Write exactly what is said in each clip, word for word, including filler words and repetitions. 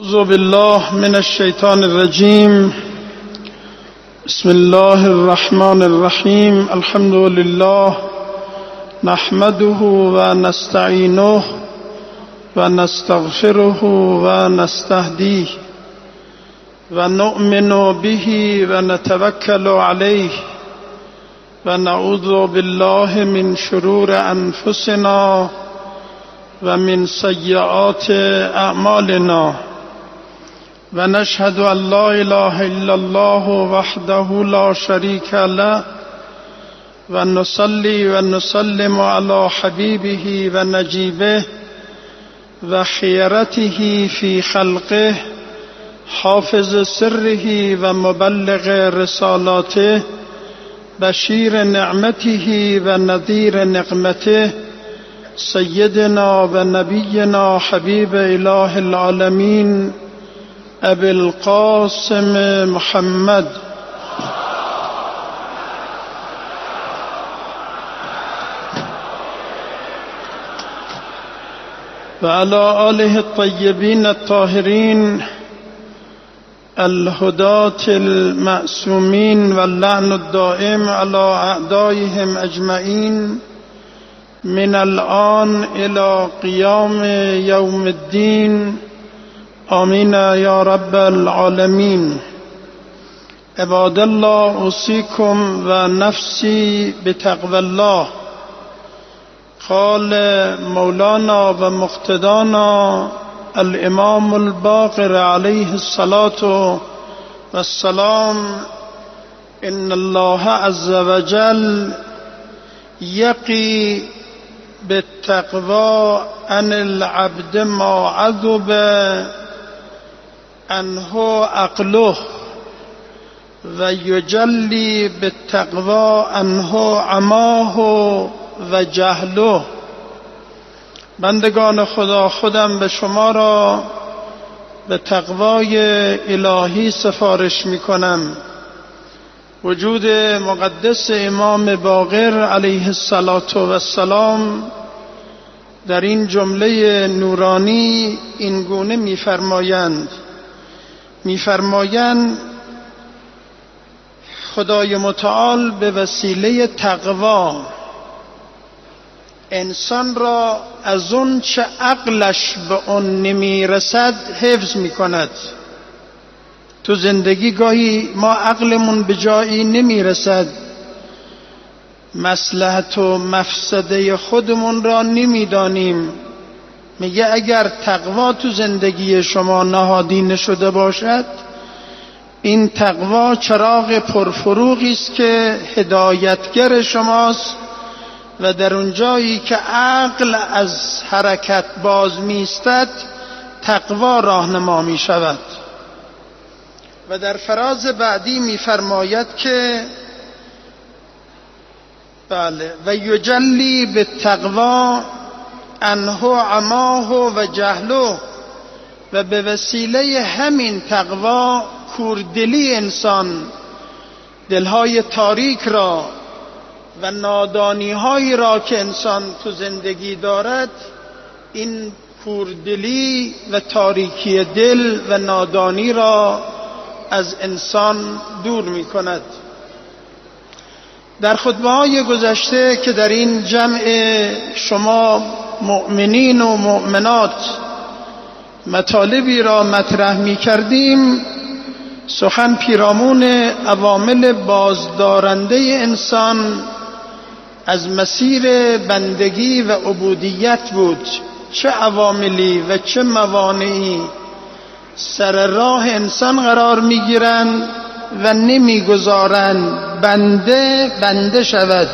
اعوذ بالله من الشیطان الرجیم. بسم الله الرحمن الرحیم. الحمد لله نحمده و نستعینه و نستغفره و نستهدیه و نؤمن به و نتوکل علیه و نعوذ بالله من شرور انفسنا و من سیئات اعمالنا و نشهد ان لا اله الا الله وحده لا شریک له و نصلی و نسلم علی حبیبه و نجیبه و خیرته فی خلقه حافظ سره و مبلغ رسالاته بشیر نعمته و نذیر نقمته سیدنا و نبینا حبیب اله العالمین ابی القاسم محمد و علی آله الطیبین الطاهرین الهداة المعصومین و اللعن الدائم علی اعدائهم اجمعین من الآن الى قیام یوم الدین آمین یا رب العالمین. عباد الله اوصیکم و نفسی بتقوی الله. قال مولانا و مقتدانا الامام الباقر علیه الصلاة والسلام ان الله عز وجل یقی بالتقوى عن العبد ما عذب عنه عقله و یجلی بالتقوى عنه عماه و جهله. بندگان خدا، خودم به شما را به تقوای الهی سفارش می کنم. وجود مقدس امام باقر علیه السلام در این جمله نورانی این گونه می‌فرمایند می‌فرمایند خدای متعال به وسیله تقوا انسان را از اون چه عقلش به اون نمیرسد حفظ می‌کند. تو زندگی گاهی ما عقلمون به جایی نمیرسد، مصلحت و مفسده خودمون را نمیدانیم. میگه اگر تقوا تو زندگی شما نهادینه شده باشد، این تقوا چراغ پرفروغی است که هدایتگر شماست و در اون جایی که عقل از حرکت باز میستد تقوا راهنما میشود. و در فراز بعدی می‌فرماید که بله و یجلی بالتقوی عنه عماه و جهله، و به وسیله همین تقوا کوردلی انسان دلهای تاریک را و نادانی‌هایی را که انسان تو زندگی دارد، این کوردلی و تاریکی دل و نادانی را از انسان دور می کند. در خطبه‌های گذشته که در این جمع شما مؤمنین و مؤمنات مطالبی را مطرح می کردیم، سخن پیرامون عوامل بازدارنده انسان از مسیر بندگی و عبودیت بود. چه عواملی و چه موانعی سر راه انسان قرار میگیرند و نمیگذارند بنده بنده شود.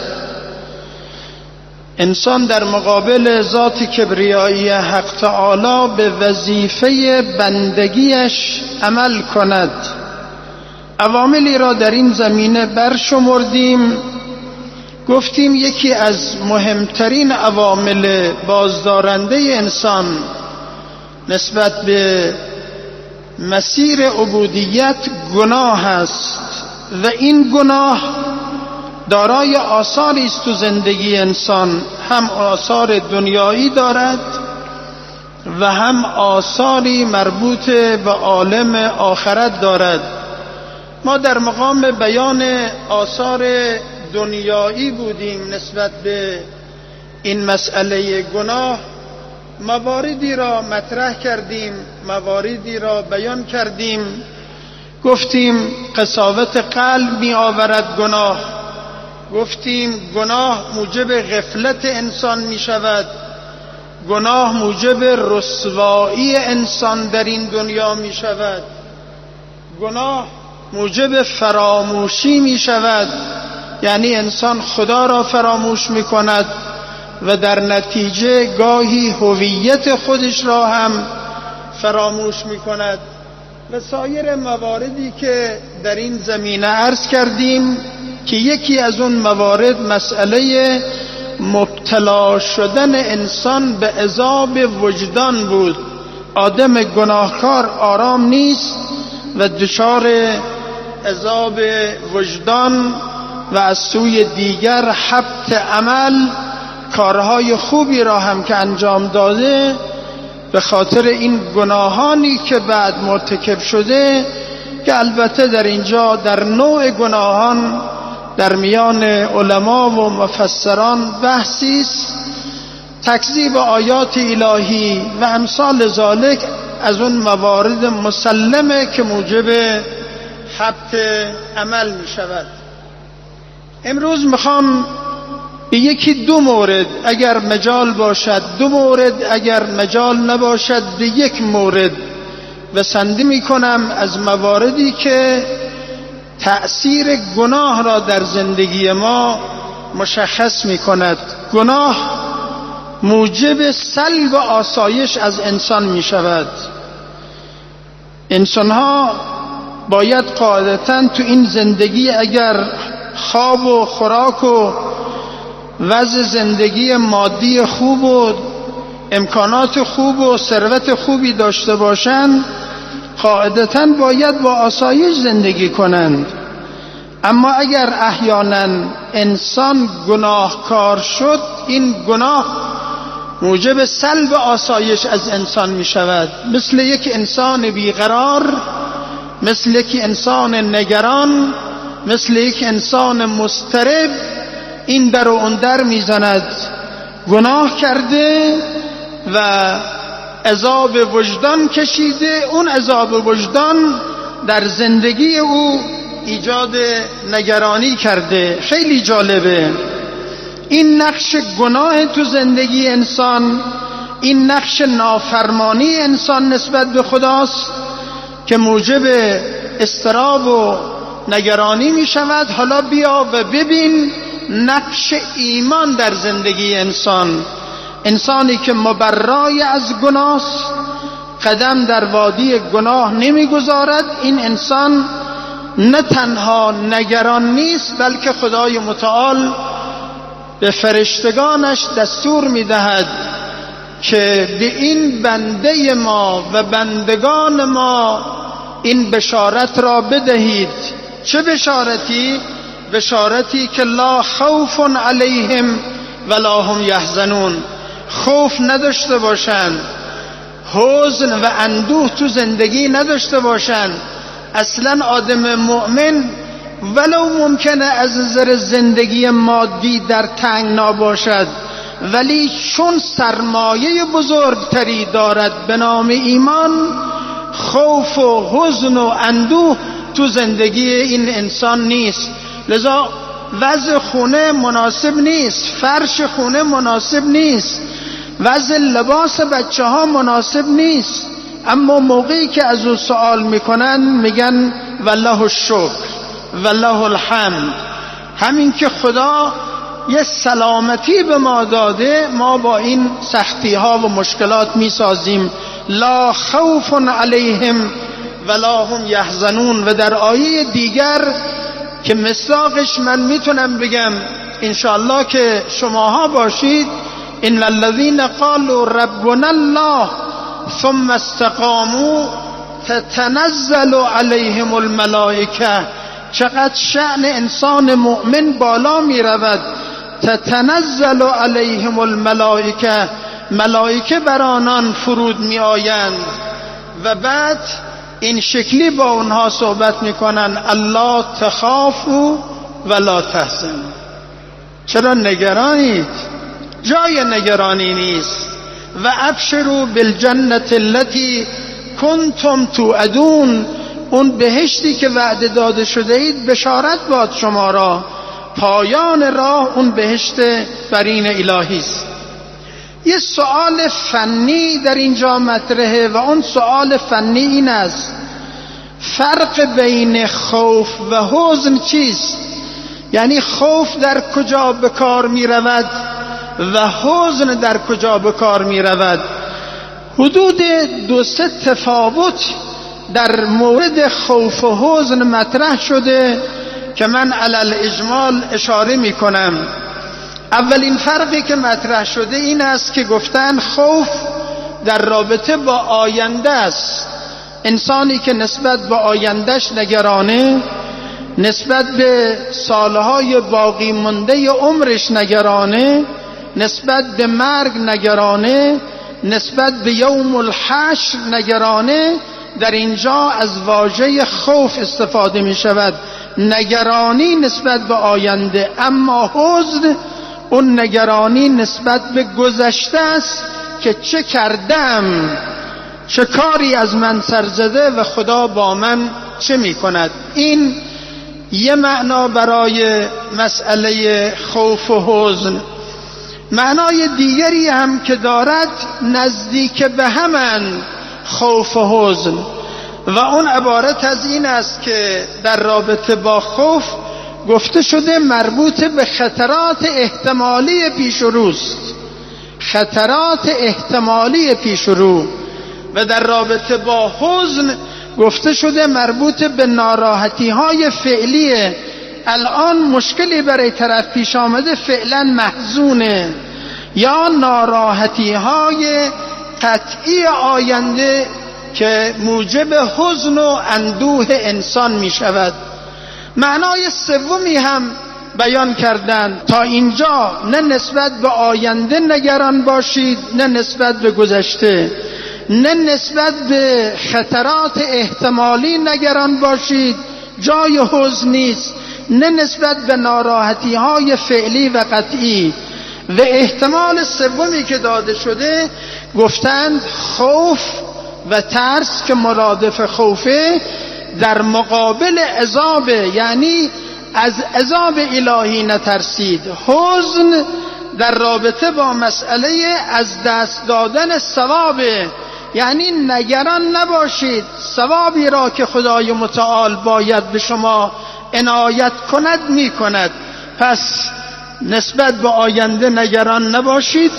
انسان در مقابل ذات کبریایی حق تعالی به وظیفه بندگیش عمل کند. عواملی را در این زمینه برشمردیم. گفتیم یکی از مهمترین عوامل بازدارنده انسان نسبت به مسیر عبودیت گناه است و این گناه دارای آثاری است تو زندگی انسان، هم آثار دنیایی دارد و هم آثاری مربوط به عالم آخرت دارد. ما در مقام بیان آثار دنیایی بودیم نسبت به این مسئله گناه. مواردی را مطرح کردیم، مواردی را بیان کردیم. گفتیم قساوت قلب می آورد گناه، گفتیم گناه موجب غفلت انسان می شود، گناه موجب رسوایی انسان در این دنیا می شود، گناه موجب فراموشی می شود، یعنی انسان خدا را فراموش می کند و در نتیجه گاهی هویت خودش را هم فراموش می کند و سایر مواردی که در این زمینه عرض کردیم که یکی از اون موارد مسئله مبتلا شدن انسان به عذاب وجدان بود. آدم گناهکار آرام نیست و دچار عذاب وجدان و از سوی دیگر حبط عمل، کارهای خوبی را هم که انجام داده به خاطر این گناهانی که بعد مرتکب شده، که البته در اینجا در نوع گناهان در میان علما و مفسران بحثی است، تکذیب آیات الهی و امثال ذالک از اون موارد مسلمه که موجب حبط عمل می شود. امروز میخوام به یکی دو مورد اگر مجال باشد، دو مورد اگر مجال نباشد به یک مورد بسنده می کنم از مواردی که تأثیر گناه را در زندگی ما مشخص می کند. گناه موجب سلب آسایش از انسان می شود. انسان ها باید قاعدتاً تو این زندگی اگر خواب و خوراک و وضع زندگی مادی خوب و امکانات خوب و ثروت خوبی داشته باشند، قاعدتاً باید با آسایش زندگی کنند. اما اگر احیانا انسان گناهکار شد، این گناه موجب سلب آسایش از انسان می شود. مثل یک انسان بیقرار، مثل یک انسان نگران، مثل یک انسان مضطرب این در و اون در می زند. گناه کرده و عذاب وجدان کشیده، اون عذاب وجدان در زندگی او ایجاد نگرانی کرده. خیلی جالبه این نقش گناه تو زندگی انسان، این نقش نافرمانی انسان نسبت به خداست که موجب اضطراب و نگرانی می شود. حالا بیا و ببین نقش ایمان در زندگی انسان. انسانی که مبرای از گناه قدم در وادی گناه نمی گذارد، این انسان نه تنها نگران نیست بلکه خدای متعال به فرشتگانش دستور می دهد که به این بنده ما و بندگان ما این بشارت را بدهید. چه بشارتی؟ بشارتی که لا خوف علیهم ولا هم یحزنون، خوف نداشته باشند، حزن و اندوه تو زندگی نداشته باشند. اصلا آدم مؤمن ولو ممکنه از نظر زندگی مادی در تنگنا باشد، ولی چون سرمایه بزرگتری دارد به نام ایمان، خوف و حزن و اندوه تو زندگی این انسان نیست. لذا وضع خونه مناسب نیست، فرش خونه مناسب نیست، وضع لباس بچه ها مناسب نیست، اما موقعی که از او سوال میکنن میگن والله الشکر والله الحمد. همین که خدا یه سلامتی به ما داده، ما با این سختی ها و مشکلات میسازیم. لا خوف علیهم ولا هم یحزنون. و در آیه دیگر که مصداقش من میتونم بگم انشاءالله که شماها باشید، ان الذين قالوا ربنا الله ثم استقاموا تتنزل عليهم الملائکه. چقدر شأن انسان مؤمن بالا می رود. تتنزل علیهم الملائکه، ملائکه بر آنان فرود می آیند و بعد این شکلی با اونها صحبت می کنن: الله تخافوا ولا تحزنوا. چرا نگرانید؟ جای نگرانی نیست. و ابشروا بالجنة التي کنتم توعدون، اون بهشتی که وعده داده شده اید بشارت باد شما را، پایان راه اون بهشت برین الهی است. یه سوال فنی در اینجا مطرحه و اون سوال فنی این است: فرق بین خوف و حزن چیست؟ یعنی خوف در کجا به کار می رود و حزن در کجا به کار می رود؟ حدود دو سه تفاوت در مورد خوف و حزن مطرح شده که من علل اجمال اشاره می کنم. اولین فرقی که مطرح شده این است که گفتن خوف در رابطه با آینده است. انسانی که نسبت به آیندهش نگرانه، نسبت به سالهای باقی مانده عمرش نگرانه، نسبت به مرگ نگرانه، نسبت به یوم الحشر نگرانه، در اینجا از واژه خوف استفاده می شود، نگرانی نسبت به آینده. اما حزن اون نگرانی نسبت به گذشته است که چه کردم، چه کاری از من سر زده و خدا با من چه می کند. این یه معنا برای مسئله خوف و حزن. معنای دیگری هم که دارد نزدیک به همن خوف و حزن و اون عبارت از این است که در رابطه با خوف گفته شده مربوط به خطرات احتمالی پیش روست، خطرات احتمالی پیش رو. و در رابطه با حزن گفته شده مربوط به ناراحتی های فعلیه. الان مشکلی برای طرف پیش آمده، فعلا محزونه، یا ناراحتی های قطعی آینده که موجب حزن و اندوه انسان می شود. معنای سومی هم بیان کردن تا اینجا: نه نسبت به آینده نگران باشید، نه نسبت به گذشته، نه نسبت به خطرات احتمالی نگران باشید، جای حزن نیست، نه نسبت به ناراحتی های فعلی و قطعی. و احتمال سومی که داده شده گفتند خوف و ترس که مرادف خوفه در مقابل عذاب، یعنی از عذاب الهی نترسید. حزن در رابطه با مسئله از دست دادن ثواب، یعنی نگران نباشید، ثوابی را که خدای متعال باید به شما عنایت کند می کند. پس نسبت به آینده نگران نباشید،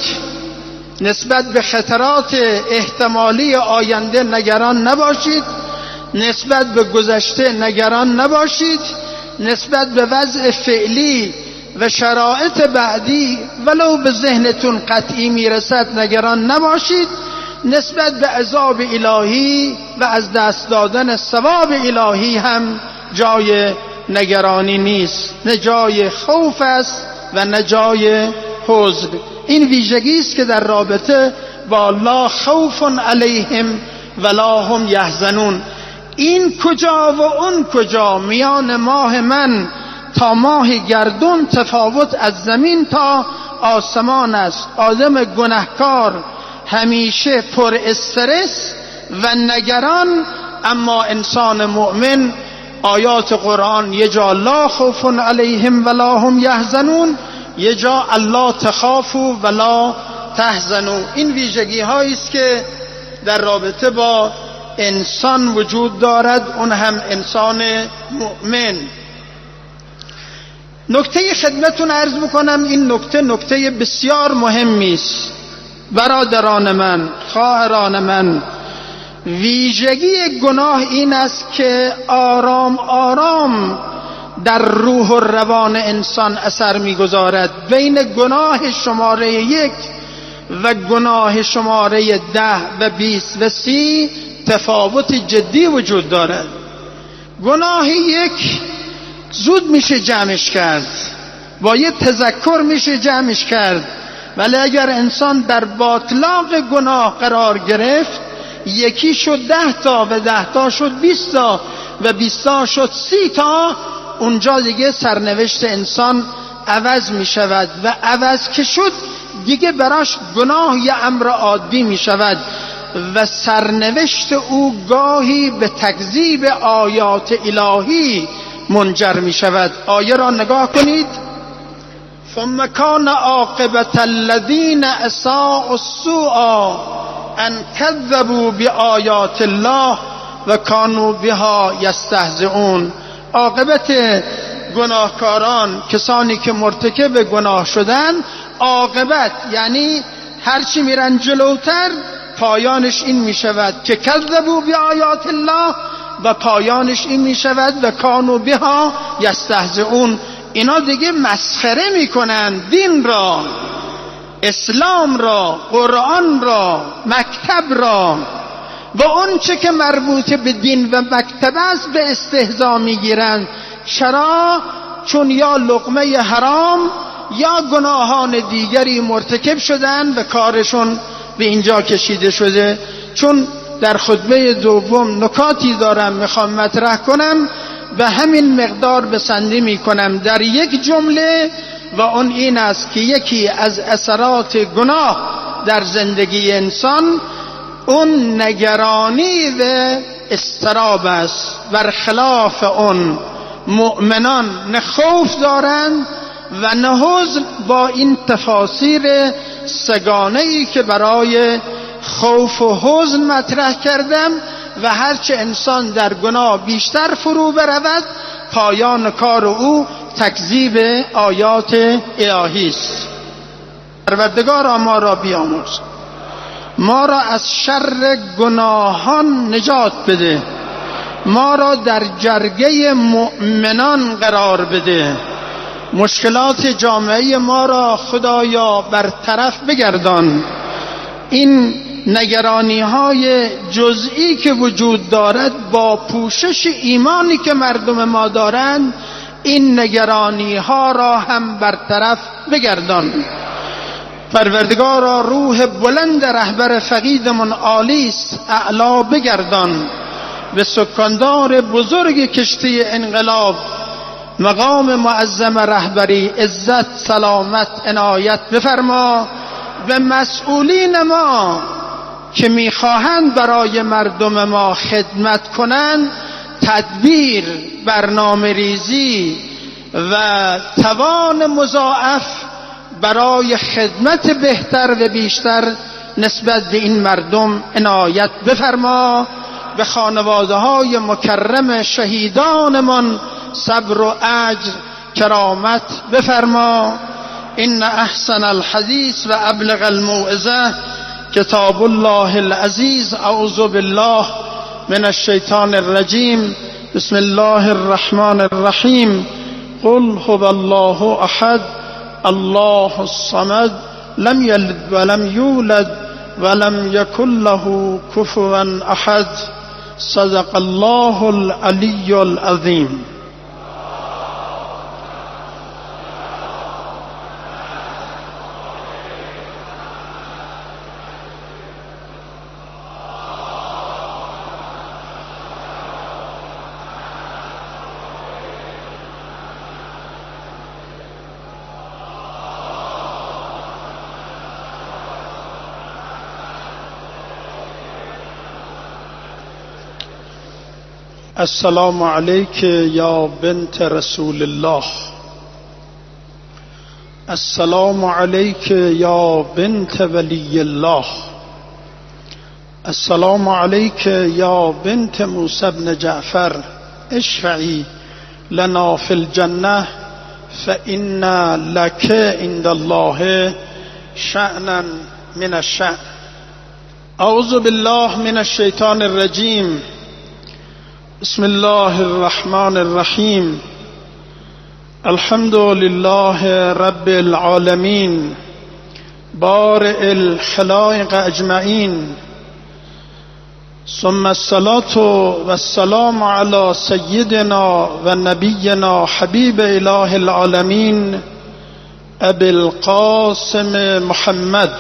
نسبت به خطرات احتمالی آینده نگران نباشید، نسبت به گذشته نگران نباشید، نسبت به وضع فعلی و شرایط بعدی ولو به ذهنتون قطعی میرسد نگران نباشید، نسبت به عذاب الهی و از دست دادن ثواب الهی هم جای نگرانی نیست، نه جای خوف است و نه جای حزن. این ویژگی است که در رابطه با لا خوف علیهم ولا هم یحزنون. این کجا و اون کجا، میان ماه من تا ماه گردون تفاوت از زمین تا آسمان است. آدم گناهکار همیشه پر استرس و نگران، اما انسان مؤمن آیات قرآن یه جا لا خوف علیهم ولا هم یحزنون، یه جا الله تخافوا ولا تحزنوا. این ویژگی هایی است که در رابطه با انسان وجود دارد، اون هم انسان مؤمن. نکته خدمتون عرض میکنم، این نکته نکته بسیار مهمی است. برادران من، خواهران من، ویژگی گناه این است که آرام آرام در روح و روان انسان اثر میگذارد. بین گناه شماره یک و گناه شماره ده و بیست و سی تفاوت جدی وجود دارد. گناه یک زود میشه جمعش کرد، با یه تذکر میشه جمعش کرد، ولی اگر انسان در باطلاق گناه قرار گرفت، یکی شد ده تا و ده تا شد بیست تا و بیست تا شد سی تا، اونجا دیگه سرنوشت انسان عوض می شود و عوض که شد دیگه براش گناه یا امر عادی می شود و سرنوشت او گاهی به تکذیب آیات الهی منجر می شود. آیه را نگاه کنید. ثم کان عاقبة الذین اساءوا السوء ان کذبوا بآیات الله و کانوا بها یستهزئون. عاقبت گناهکاران، کسانی که مرتکب گناه شدن، عاقبت یعنی هرچی میرن جلوتر پایانش این می شود که کذبوا بآیات الله و پایانش این می شود و کانوا بها یستهزئون. اینا دیگه مسخره میکنن دین را، اسلام را، قرآن را، مکتب را و اون چه که مربوط به دین و مکتب است به استهزا میگیرند. چرا؟ چون یا لقمه حرام یا گناهان دیگری مرتکب شدن و کارشون به اینجا کشیده شده. چون در خطبه دوم نکاتی دارم میخوام مطرح کنم و همین مقدار بسنده میکنم در یک جمله، و اون این است که یکی از اثرات گناه در زندگی انسان اون نگرانی و اضطراب است. برخلاف اون مؤمنان نه خوف دارند و نه حزن، با این تفاسیر سگانه‌ای که برای خوف و حزن مطرح کردم. و هرچه انسان در گناه بیشتر فرو برود، پایان کار او تکذیب آیات الهی است. پروردگارا ما را بیامرز، ما را از شر گناهان نجات بده، ما را در جرگه مؤمنان قرار بده، مشکلات جامعه ما را خدایا برطرف بگردان. این نگرانی های جزئی که وجود دارد با پوشش ایمانی که مردم ما دارند، این نگرانی ها را هم برطرف بگردان. پروردگارا روح بلند رهبر فقیدمون عالی است، اعلا بگردان. به سکاندار بزرگ کشتی انقلاب مقام معظم رهبری عزت سلامت عنایت بفرما و مسئولین ما که میخواهند برای مردم ما خدمت کنند تدبیر، برنامه ریزی و توان مضاعف برای خدمت بهتر و بیشتر نسبت به این مردم عنایت بفرما. به خانواده های مکرم شهیدانمان صبر و اجر کرامت بفرما. ان احسن الحدیث و ابلغ الموعظه کتاب الله العزیز. اعوذ بالله من الشیطان الرجیم. بسم الله الرحمن الرحیم. قل هو الله احد الله الصمد لم یلد ولم یولد ولم یکن له کفوا احد. صدق الله العلی العظیم. السلام علیک یا بنت رسول الله. السلام علیک یا بنت ولی الله. السلام علیک یا بنت موسی بن جعفر. اشفعی لنا فی الجنه فإن لك عند الله شأنا من الشأن. اعوذ بالله من الشیطان الرجیم. بسم الله الرحمن الرحیم. الحمد لله رب العالمین بارئ الخلائق اجمعین، ثم الصلاة والسلام على سیدنا و نبینا حبیب اله العالمین أبي القاسم محمد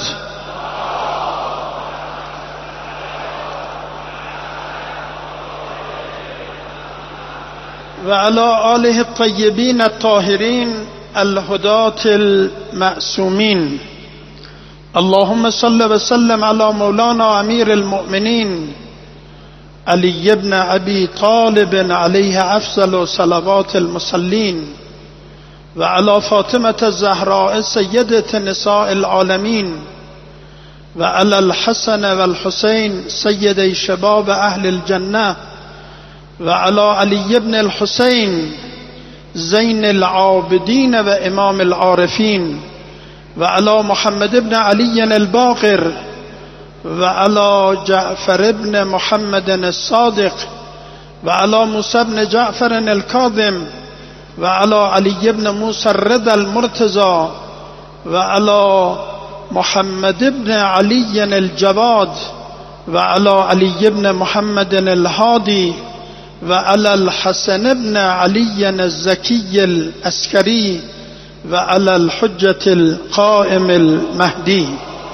وعلى آله الطيبين الطاهرين الهداة المعصومين. اللهم صل وسلم على مولانا أمير المؤمنين علي بن أبي طالب عليه أفضل صلوات المصلين، وعلى فاطمة الزهراء سيدة نساء العالمين، وعلى الحسن والحسين سيدي شباب أهل الجنة، وعلى علي بن الحسين زين العابدين وإمام العارفين، وعلى محمد بن علي الباقر، وعلى جعفر بن محمد الصادق، وعلى موسى بن جعفر الكاظم، وعلى علي بن موسى الرضا المرتضى، وعلى محمد بن علي الجواد، وعلى علي بن محمد الهادي، وعلى الحسن بن علي الزكي العسكري، وعلى الحجة القائم المهدي.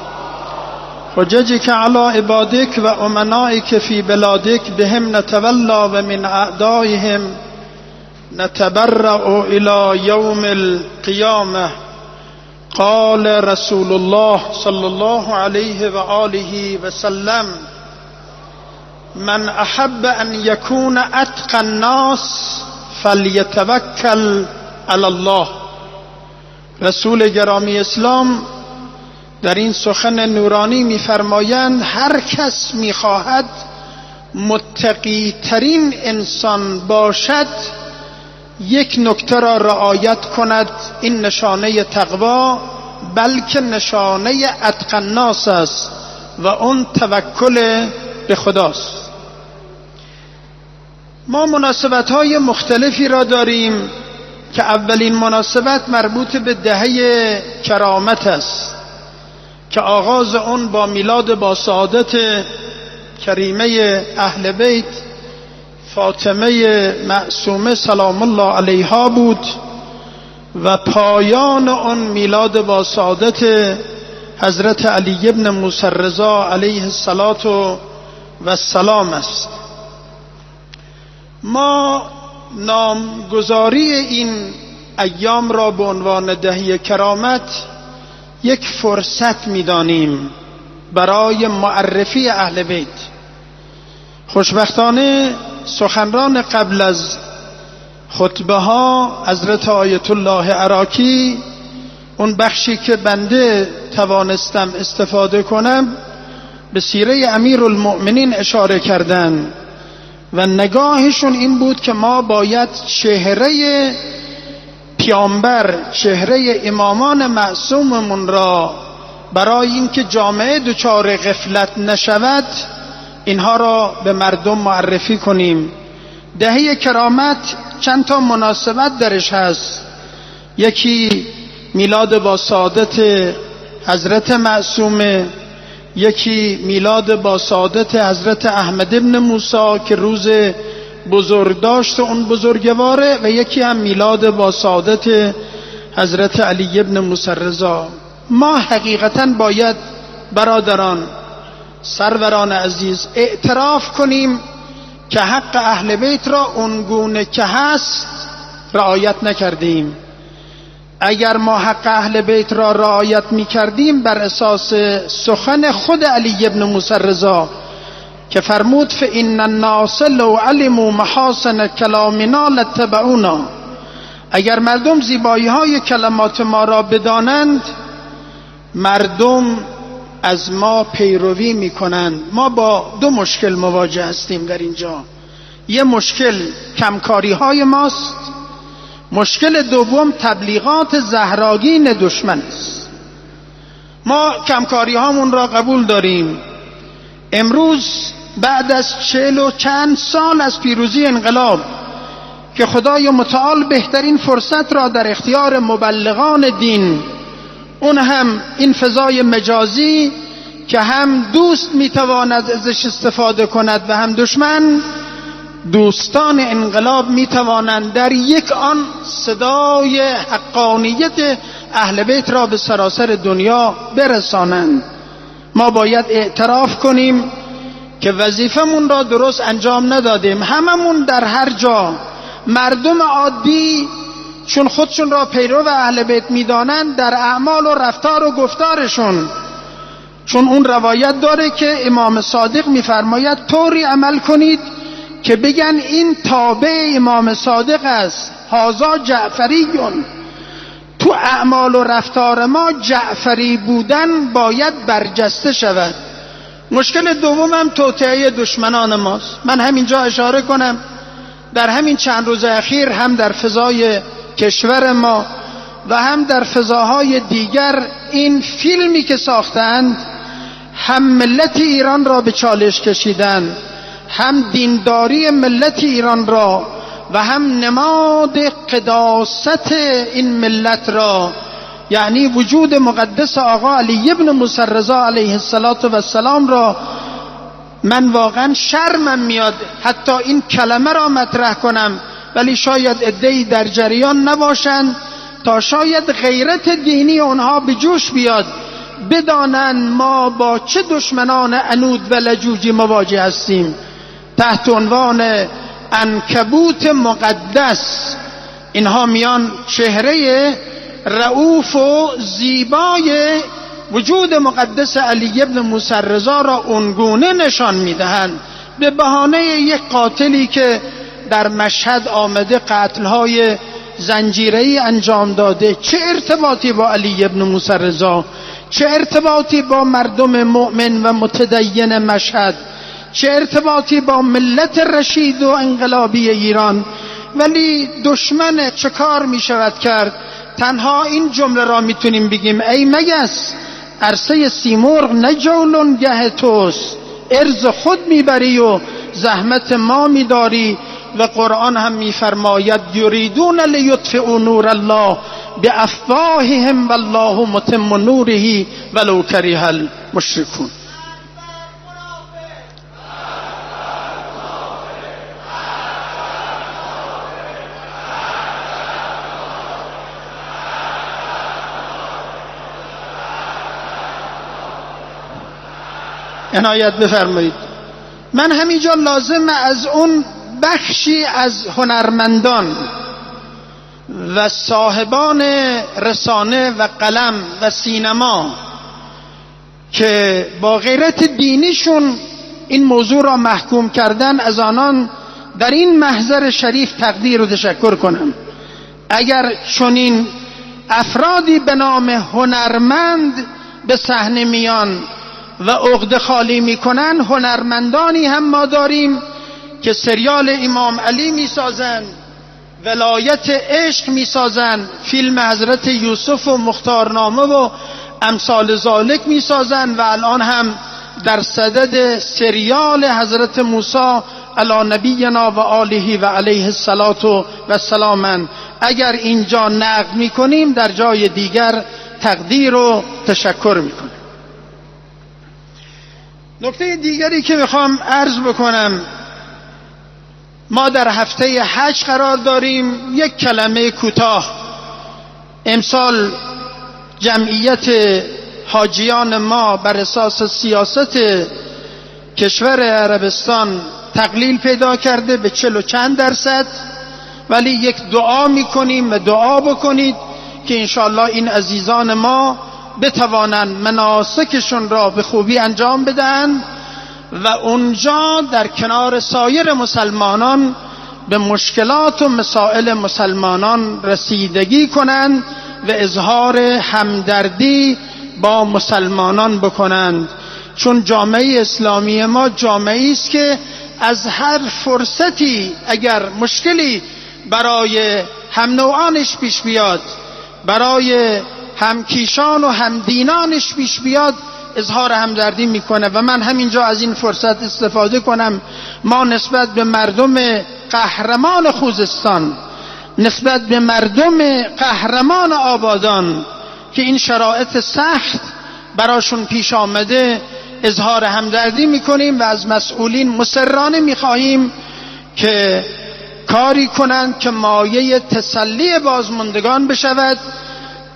حججك على عبادك وأمنائك في بلادك بهم نتولى ومن أعدائهم نتبرأ إلى يوم القيامة. قال رسول الله صلى الله عليه وآله وسلم: من أحب أن يكون أتقى الناس فليتوكل على الله. رسول گرامی اسلام در این سخن نورانی می‌فرمایند هر کس می‌خواهد متقی ترین انسان باشد یک نکته را رعایت کند، این نشانه تقوا بلکه نشانه اتقی الناس است و اون توکل به خداست. ما مناسبت‌های مختلفی را داریم که اولین مناسبت مربوط به دهه کرامت است که آغاز اون با میلاد با سعادت کریمه اهل بیت فاطمه معصومه سلام الله علیها بود و پایان اون میلاد با سعادت حضرت علی ابن موسی الرضا علیه السلام است. ما نامگذاری این ایام را به عنوان دهه کرامت یک فرصت می‌دانیم برای معرفی اهل بیت. خوشبختانه سخنران قبل از خطبه ها حضرت آیت الله عراقی اون بخشی که بنده توانستم استفاده کنم به سیره امیرالمؤمنین اشاره کردند و نگاهشون این بود که ما باید چهره پیامبر، چهره امامان معصوممون را برای اینکه جامعه دچار غفلت نشود اینها را به مردم معرفی کنیم. دهه کرامت چند تا مناسبت درش هست. یکی میلاد با سعادت حضرت معصومه، یکی میلاد با سعادت حضرت احمد ابن موسی که روز بزرگداشت اون بزرگواره، و یکی هم میلاد با سعادت حضرت علی ابن موسی الرضا. ما حقیقتا باید برادران سروران عزیز اعتراف کنیم که حق اهل بیت را اونگونه که هست رعایت نکردیم. اگر ما حق اهل بیت را رعایت میکردیم بر اساس سخن خود علی ابن موسی الرضا که فرمود فإن الناس لو علموا محاسن کلامنا لاتبعونا، اگر مردم زیبایی های کلمات ما را بدانند مردم از ما پیروی میکنند. ما با دو مشکل مواجه هستیم در اینجا. یه مشکل کمکاری های ماست، مشکل دوم تبلیغات زهراگین دشمن است. ما کمکاری هامون را قبول داریم. امروز بعد از چهل و چند سال از پیروزی انقلاب که خدای متعال بهترین فرصت را در اختیار مبلغان دین، اون هم این فضای مجازی که هم دوست میتواند ازش استفاده کند و هم دشمن، دوستان انقلاب میتوانند در یک آن صدای حقانیت اهل بیت را به سراسر دنیا برسانند. ما باید اعتراف کنیم که وظیفمون را درست انجام ندادیم. هممون در هر جا مردم عادی چون خودشون را پیرو اهل بیت میدانند، در اعمال و رفتار و گفتارشون، چون اون روایت داره که امام صادق میفرماید طوری عمل کنید که بگن این تابع امام صادق است، هازا جعفریون. تو اعمال و رفتار ما جعفری بودن باید برجسته شود. مشکل دومم توطئه دشمنان ماست. من همینجا اشاره کنم در همین چند روز اخیر هم در فضای کشور ما و هم در فضاهای دیگر این فیلمی که ساختند هم ملت ایران را به چالش کشیدن، هم دینداری ملت ایران را و هم نماد قداست این ملت را، یعنی وجود مقدس آقا علی ابن موسی رضا علیه السلام را. من واقعا شرمم میاد حتی این کلمه را مطرح کنم، ولی شاید عده‌ای در جریان نباشند تا شاید غیرت دینی اونها به جوش بیاد، بدانن ما با چه دشمنان عنود و لجوجی مواجه هستیم. تحت عنوان عنکبوت مقدس اینها میان چهره رؤوف و زیبای وجود مقدس علی ابن موسی رضا را اونگونه نشان میدهند به بهانه یک قاتلی که در مشهد آمده قتل‌های زنجیره‌ای انجام داده. چه ارتباطی با علی ابن موسی رضا؟ چه ارتباطی با مردم مؤمن و متدین مشهد؟ چه ارتباطی با ملت رشید و انقلابی ایران؟ ولی دشمن چه کار می شود کرد؟ تنها این جمله را میتونیم بگیم ای مگس، عرصه سیمرغ نه جولانگه توست، ارز خود میبری و زحمت ما میداری. و قرآن هم میفرماید یریدون لیطفئوا نور الله بافواههم والله متم نوره ولو کره المشرکون. عنایت بفرمایید. من همینجا لازم از اون بخشی از هنرمندان و صاحبان رسانه و قلم و سینما که با غیرت دینیشون این موضوع را محکوم کردن، از آنان در این محضر شریف تقدیر و تشکر کنم. اگر چنین افرادی به نام هنرمند به صحنه میان و عقده خالی میکنن، هنرمندانی هم ما داریم که سریال امام علی میسازن، ولایت عشق میسازن، فیلم حضرت یوسف و مختارنامه و امثال ذالک میسازن و الان هم در صدد سریال حضرت موسی علی نبینا و آله و علیه الصلاة و السلام. اگر اینجا نقد میکنیم در جای دیگر تقدیر و تشکر میکنیم. نکته دیگری که میخوام عرض بکنم، ما در هفته حج قرار داریم. یک کلمه کوتاه، امسال جمعیت حاجیان ما بر اساس سیاست کشور عربستان تقلیل پیدا کرده به چل و چند درصد، ولی یک دعا میکنیم و دعا بکنید که انشاءالله این عزیزان ما بتوانند مناسکشون را به خوبی انجام بدن و اونجا در کنار سایر مسلمانان به مشکلات و مسائل مسلمانان رسیدگی کنند و اظهار همدردی با مسلمانان بکنند. چون جامعه اسلامی ما جامعه است که از هر فرصتی اگر مشکلی برای هم نوعانش پیش بیاد، برای همکیشان و همدینانش پیش بیاد، اظهار همدردی میکنه. و من همینجا از این فرصت استفاده کنم، ما نسبت به مردم قهرمان خوزستان، نسبت به مردم قهرمان آبادان که این شرایط سخت براشون پیش آمده اظهار همدردی میکنیم و از مسئولین مصرانه میخواهیم که کاری کنند که مایه تسلی بازماندگان بشود.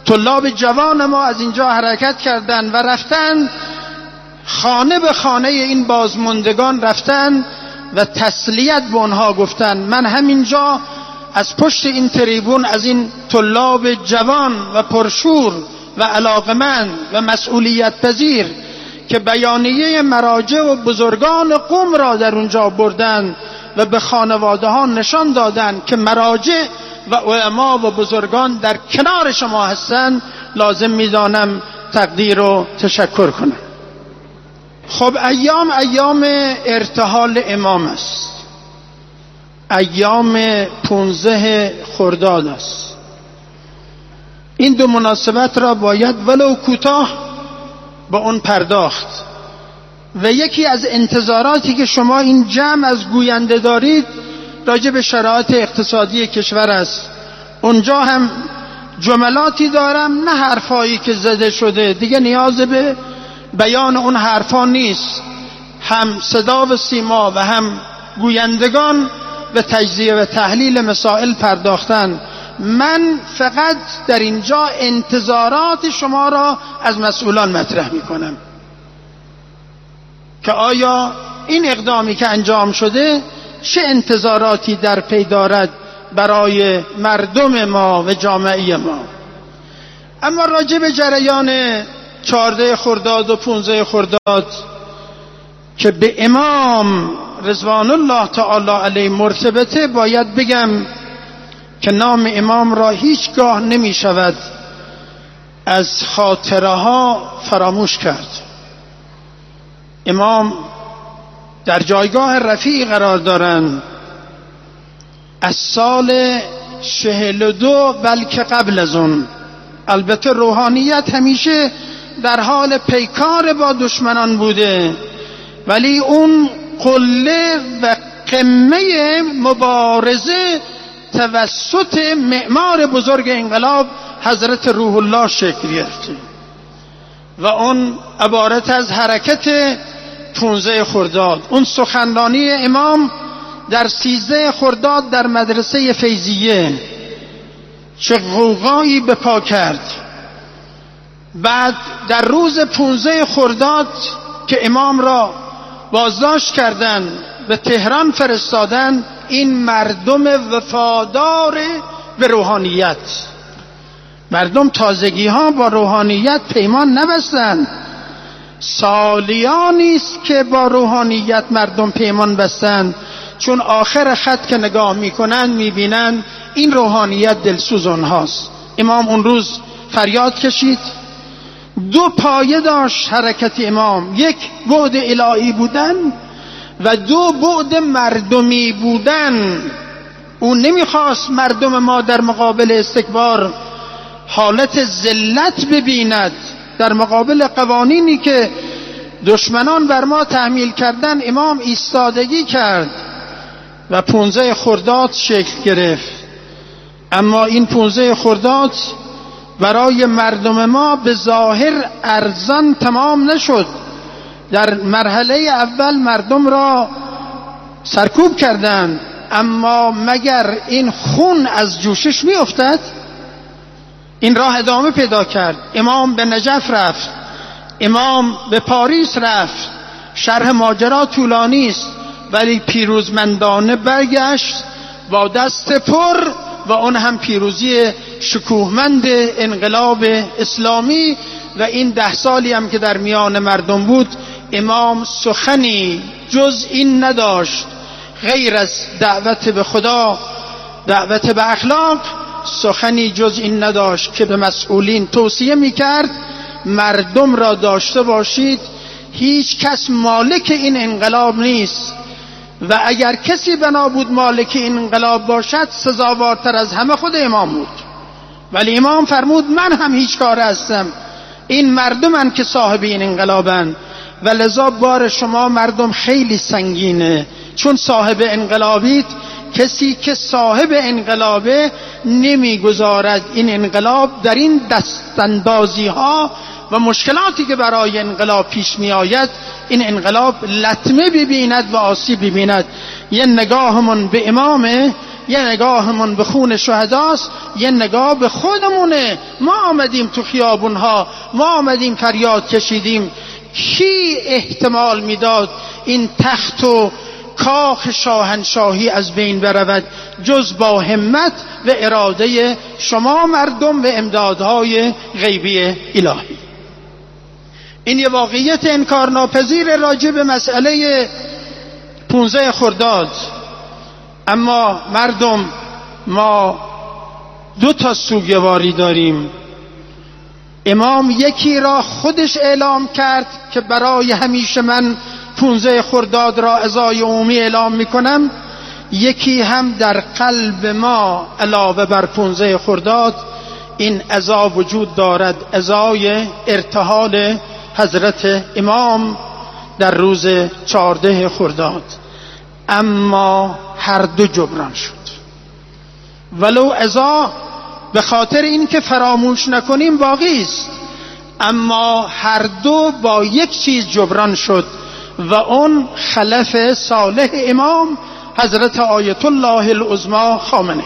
طلاب جوان ما از اینجا حرکت کردن و رفتن خانه به خانه این بازماندگان رفتن و تسلیت به آنها گفتن. من همینجا از پشت این تریبون از این طلاب جوان و پرشور و علاقمند و مسئولیت پذیر که بیانیه مراجع و بزرگان قوم را در اونجا بردن و به خانواده ها نشان دادن که مراجع و علما و بزرگان در کنار شما هستند، لازم میدانم تقدیر و تشکر کنم. خب ایام ایام ارتحال امام است، ایام پونزده خرداد است. این دو مناسبت را باید ولو کوتاه با اون پرداخت و یکی از انتظاراتی که شما این جمع از گوینده دارید راجع به شرایط اقتصادی کشور است. اونجا هم جملاتی دارم، نه حرفایی که زده شده، دیگه نیاز به بیان اون حرفا نیست. هم صدا و سیما و هم گویندگان به تجزیه و تحلیل مسائل پرداختن. من فقط در اینجا انتظارات شما را از مسئولان مطرح می کنم که آیا این اقدامی که انجام شده چه انتظاراتی در پی دارد برای مردم ما و جامعه ما. اما راجع به جریان چهارده خرداد و پونزده خرداد که به امام رضوان الله تعالی علیه مرتبطه، باید بگم که نام امام را هیچگاه نمی شود از خاطره ها فراموش کرد. امام در جایگاه رفیع قرار دارند. از سال چهل و دو بلکه قبل از اون، البته روحانیت همیشه در حال پیکار با دشمنان بوده، ولی اون قله و قمه مبارزه توسط معمار بزرگ انقلاب حضرت روح الله شکل گرفته و اون عبارت از حرکت پونزده خرداد. اون سخنرانی امام در سیزده خرداد در مدرسه فیضیه چه غوغایی به پا کرد. بعد در روز پونزده خرداد که امام را بازداشت کردند به تهران فرستادن، این مردم وفادار به روحانیت، مردم تازگی ها با روحانیت پیمان نبستند، سالیانی است که با روحانیت مردم پیمان بستند، چون آخر خط که نگاه میکنند میبینند این روحانیت دلسوز اونهاست. امام اون روز فریاد کشید. دو پایه داشت حرکت امام، یک بعد الهی بودن و دو بعد مردمی بودن. او نمیخواست مردم ما در مقابل استکبار حالت ذلت ببیند، در مقابل قوانینی که دشمنان بر ما تحمیل کردن امام ایستادگی کرد و پونزده خرداد شکل گرفت. اما این پونزده خرداد برای مردم ما به ظاهر ارزان تمام نشد. در مرحله اول مردم را سرکوب کردند، اما مگر این خون از جوشش می افتد؟ این راه ادامه پیدا کرد. امام به نجف رفت، امام به پاریس رفت. شرح ماجرا طولانی است ولی پیروزمندانه برگشت با دست پر و اون هم پیروزی شکوهمند انقلاب اسلامی. و این ده سالی هم که در میان مردم بود، امام سخنی جز این نداشت غیر از دعوت به خدا، دعوت به اخلاق. سخنی جز این نداشت که به مسئولین توصیه میکرد مردم را داشته باشید، هیچ کس مالک این انقلاب نیست و اگر کسی بنا بود مالک این انقلاب باشد سزاوارتر از همه خود امام بود. ولی امام فرمود من هم هیچ کار هستم، این مردمن که صاحب این انقلابن و لذا بار شما مردم خیلی سنگینه، چون صاحب انقلابید. کسی که صاحب انقلابه نمیگذارد این انقلاب در این دستاندازی ها و مشکلاتی که برای انقلاب پیش می آید این انقلاب لطمه ببیند و آسیب ببیند. یه نگاهمون به امامه یه نگاهمون به خون شهداست، یه نگاه به خودمونه. ما آمدیم تو خیابونها، ما آمدیم فریاد کشیدیم. کی احتمال میداد این تخت و کاخ شاهنشاهی از بین برود جز با همت و اراده شما مردم و امدادهای غیبی الهی؟ این یه واقعیت انکارناپذیر راجع به مسئله پونزده خرداد. اما مردم، ما دو تا سوگواری داریم. امام یکی را خودش اعلام کرد که برای همیشه من پونزده خرداد را عزای عمومی اعلام میکنم. یکی هم در قلب ما علاوه بر پونزده خرداد این عزا وجود دارد، عزای ارتحال حضرت امام در روز چهارده خرداد. اما هر دو جبران شد، ولو عزا به خاطر این که فراموش نکنیم باقی است، اما هر دو با یک چیز جبران شد و اون خلف صالح امام حضرت آیت الله العظمی خامنه‌ای.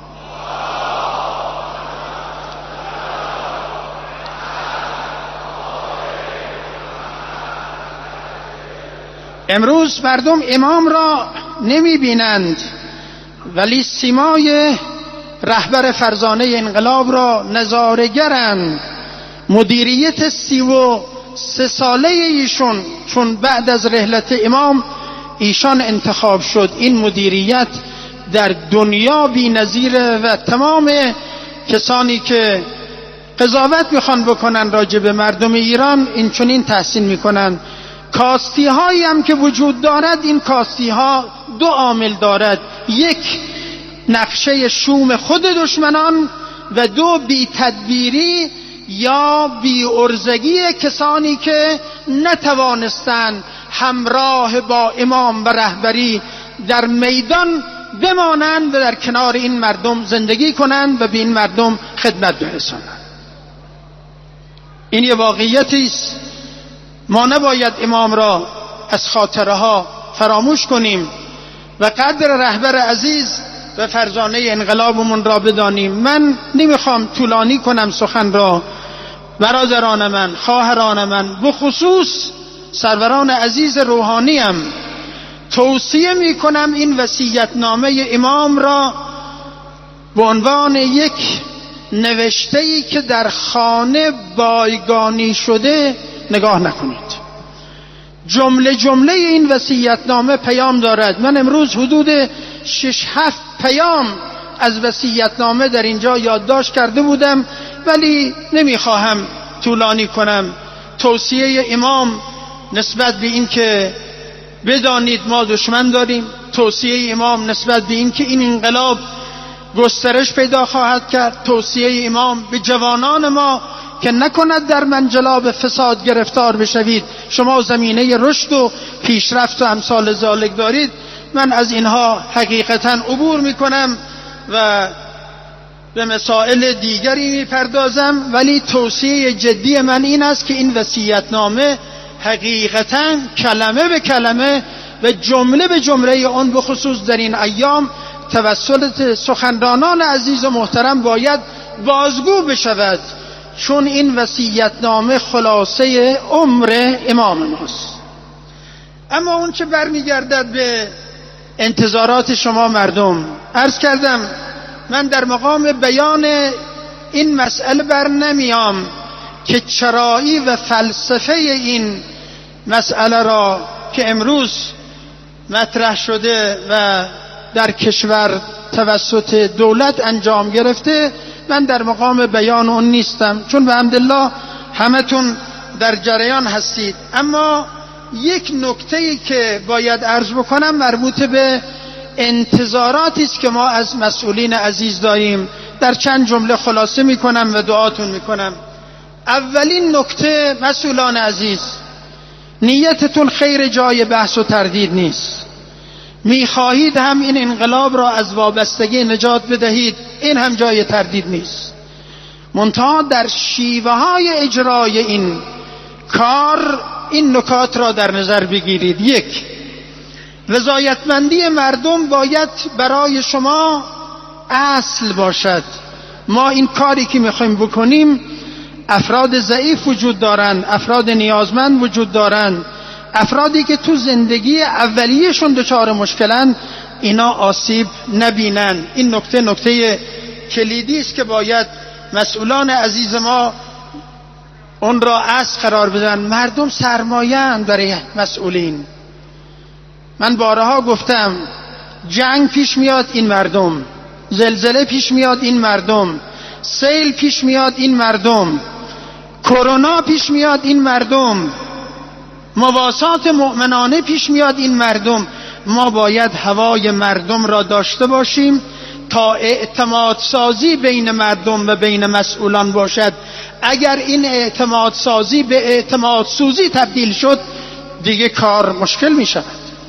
امروز مردم امام را نمی بینند، ولی سیمای رهبر فرزانه انقلاب را نظاره‌گرند. مدیریت سی و سه ساله ایشون، چون بعد از رحلت امام ایشان انتخاب شد، این مدیریت در دنیا بی نظیره و تمام کسانی که قضاوت میخوان بکنن راجع به مردم ایران این چنین تحسین میکنن. کاستی هایی هم که وجود دارد، این کاستی ها دو عامل دارد: یک، نقشه شوم خود دشمنان، و دو، بی تدبیری یا بی ارزگی کسانی که نتوانستند همراه با امام و رهبری در میدان بمانند و در کنار این مردم زندگی کنند و به این مردم خدمت برسانند. این یه واقعیتی است. ما نباید امام را از خاطره ها فراموش کنیم و قدر رهبر عزیز و فرزانه انقلابمون را بدانیم. من نمیخوام طولانی کنم سخن را. برادران من، خواهران من، بخصوص سروران عزیز روحانیم، توصیه میکنم این وصیت‌نامه امام را به عنوان یک نوشته‌ای که در خانه بایگانی شده نگاه نکنید. جمله جمله این وصیت‌نامه پیام دارد. من امروز حدود شش هفت پیام از وصیت‌نامه در اینجا یادداشت کرده بودم، ولی نمیخواهم طولانی کنم. توصیه امام نسبت به این که بدانید ما دشمن داریم، توصیه امام نسبت به این که این انقلاب گسترش پیدا خواهد کرد، توصیه امام به جوانان ما که نکند در منجلاب فساد گرفتار بشوید، شما زمینه رشد و پیشرفت و امثال ذالک دارید. من از اینها حقیقتا عبور میکنم و به مسائل دیگری میپردازم، ولی توصیه جدی من این است که این وصیت‌نامه حقیقتا کلمه به کلمه و جمله به جمله اون بخصوص در این ایام توسط سخنرانان عزیز و محترم باید بازگو بشود، چون این وصیت‌نامه خلاصه عمر امام ماست. اما اون چه برمیگردد به انتظارات شما مردم، عرض کردم من در مقام بیان این مسئله بر نمیام که چرایی و فلسفه این مسئله را که امروز مطرح شده و در کشور توسط دولت انجام گرفته، من در مقام بیان اون نیستم، چون به حمدالله همتون در جریان هستید. اما یک نکته‌ای که باید عرض بکنم مربوط به انتظاراتی است که ما از مسئولین عزیز داریم. در چند جمله خلاصه میکنم و دعاتون میکنم. اولین نکته، مسئولان عزیز، نیتتون خیر جای بحث و تردید نیست. میخواهید هم این انقلاب را از وابستگی نجات بدهید، این هم جای تردید نیست. منتها در شیوه های اجرای این کار این نکات را در نظر بگیرید. یک، رضایتمندی مردم باید برای شما اصل باشد. ما این کاری که میخوایم بکنیم، افراد ضعیف وجود دارن، افراد نیازمند وجود دارن، افرادی که تو زندگی اولیه‌شون دچار مشکلن، اینا آسیب نبینن. این نکته نکته کلیدی است که باید مسئولان عزیز ما اون را اصل قرار بدن. مردم سرمایه‌اند برای مسئولین. من بارها گفتم جنگ پیش میاد این مردم، زلزله پیش میاد این مردم، سیل پیش میاد این مردم، کرونا پیش میاد این مردم، مواسات مؤمنانه پیش میاد این مردم. ما باید هوای مردم را داشته باشیم تا اعتماد سازی بین مردم و بین مسئولان باشد. اگر این اعتماد سازی به اعتماد سوزی تبدیل شد، دیگه کار مشکل می شود.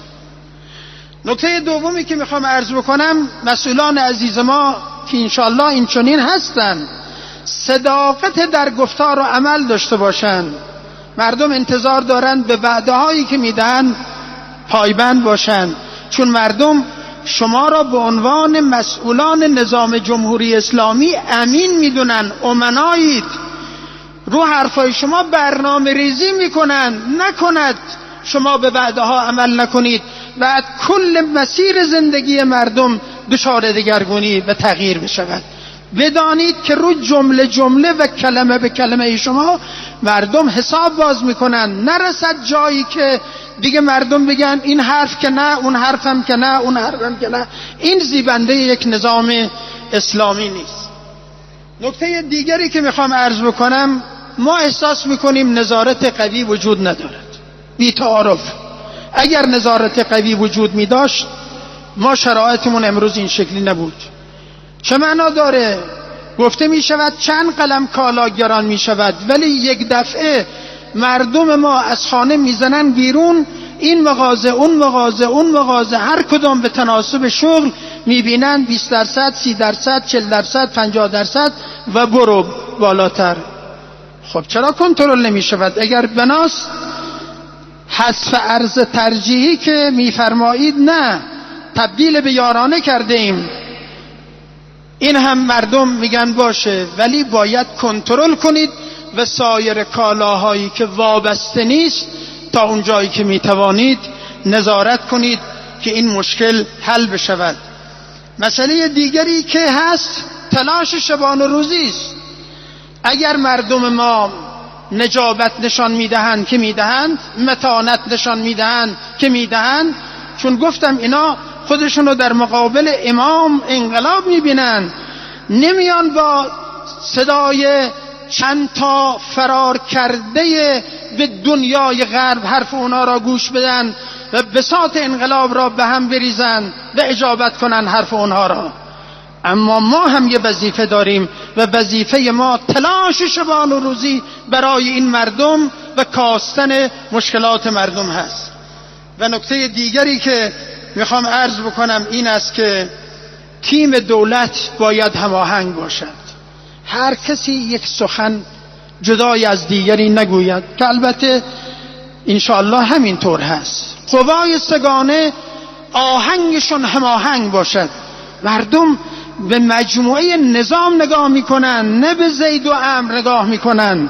نکته دومی که میخوام عرض بکنم، مسئولان عزیز ما که انشالله این چنین هستن، صداقت در گفتار و عمل داشته باشند. مردم انتظار دارند به وعده هایی که میدن پایبند باشند، چون مردم شما را به عنوان مسئولان نظام جمهوری اسلامی امین میدونن، امنایید، رو حرفای شما برنامه ریزی میکنن. نکند شما به وعده ها عمل نکنید، بعد کل مسیر زندگی مردم دچار دگرگونی و تغییر بشود. بدانید که رو جمله جمله و کلمه به کلمه شما مردم حساب باز میکنن. نرسد جایی که دیگه مردم بگن این حرف که نه، اون حرفم که نه، اون حرفم که نه. این زیبنده یک نظام اسلامی نیست. نکته دیگری که میخوام عرض بکنم، ما احساس میکنیم نظارت قوی وجود ندارد، بی‌تعارف. اگر نظارت قوی وجود میداشت، ما شرایطمون امروز این شکلی نبود. چه معنا داره؟ گفته می شود چند قلم کالا گران می شود، ولی یک دفعه مردم ما از خانه میزنن بیرون، این مغازه اون مغازه اون مغازه، هر کدام به تناسب شغل میبینن بیست درصد، سی درصد، چهل درصد، پنجاه درصد و برو بالاتر. خب چرا کنترل نمی شود؟ اگر بناس حذف ارز ترجیحی که میفرمایید نه، تبدیل به یارانه کرده ایم، این هم مردم میگن باشه، ولی باید کنترل کنید و سایر کالاهایی که وابسته نیست تا اون جایی که میتوانید نظارت کنید که این مشکل حل بشود. مسئله دیگری که هست تلاش شبانه روزی است. اگر مردم ما نجابت نشان میدهند که میدهند، متانت نشان میدهند که میدهند، چون گفتم اینا خودشونو در مقابل امام انقلاب میبینن، نمیان با صدای چند تا فرار کرده به دنیای غرب حرف اونا را گوش بدن و بساط انقلاب را به هم بریزن و اجابت کنن حرف اونها را. اما ما هم یه وظیفه داریم و وظیفه ما تلاش شبان و روزی برای این مردم و کاستن مشکلات مردم هست. و نکته دیگری که میخوام عرض بکنم این است که تیم دولت باید هماهنگ باشد. هر کسی یک سخن جدای از دیگری نگوید، که البته انشاءالله همین طور هست. قوای سگانه آهنگشون هماهنگ باشد. مردم به مجموعه نظام نگاه میکنن، نه به زید و عمرو نگاه میکنن.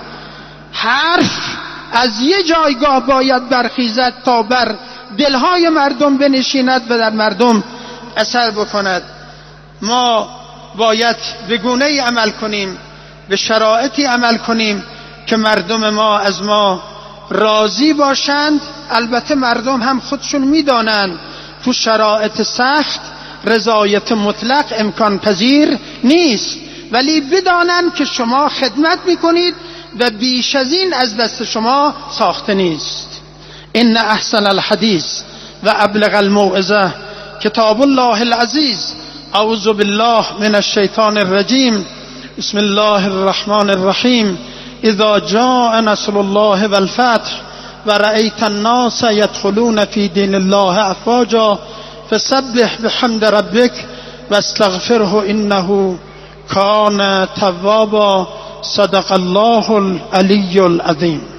حرف از یه جایگاه باید برخیزد تا بر دلهای مردم بنشیند و در مردم اثر بکند. ما باید به گونه‌ای عمل کنیم، به شرایطی عمل کنیم که مردم ما از ما راضی باشند. البته مردم هم خودشون میدانند تو شرایط سخت رضایت مطلق امکان پذیر نیست، ولی بدانند که شما خدمت میکنید و بیش از این از دست شما ساخته نیست. ان احسن الحدیث و ابلغ الموعظه کتاب الله العزیز. اعوذ بالله من الشیطان الرجیم. بسم الله الرحمن الرحیم. اذا جاء نصر الله والفتح ورأيت الناس يدخلون في دين الله افواجا فسبح بحمد ربك واستغفره انه كان توابا. صدق الله العلی العظیم.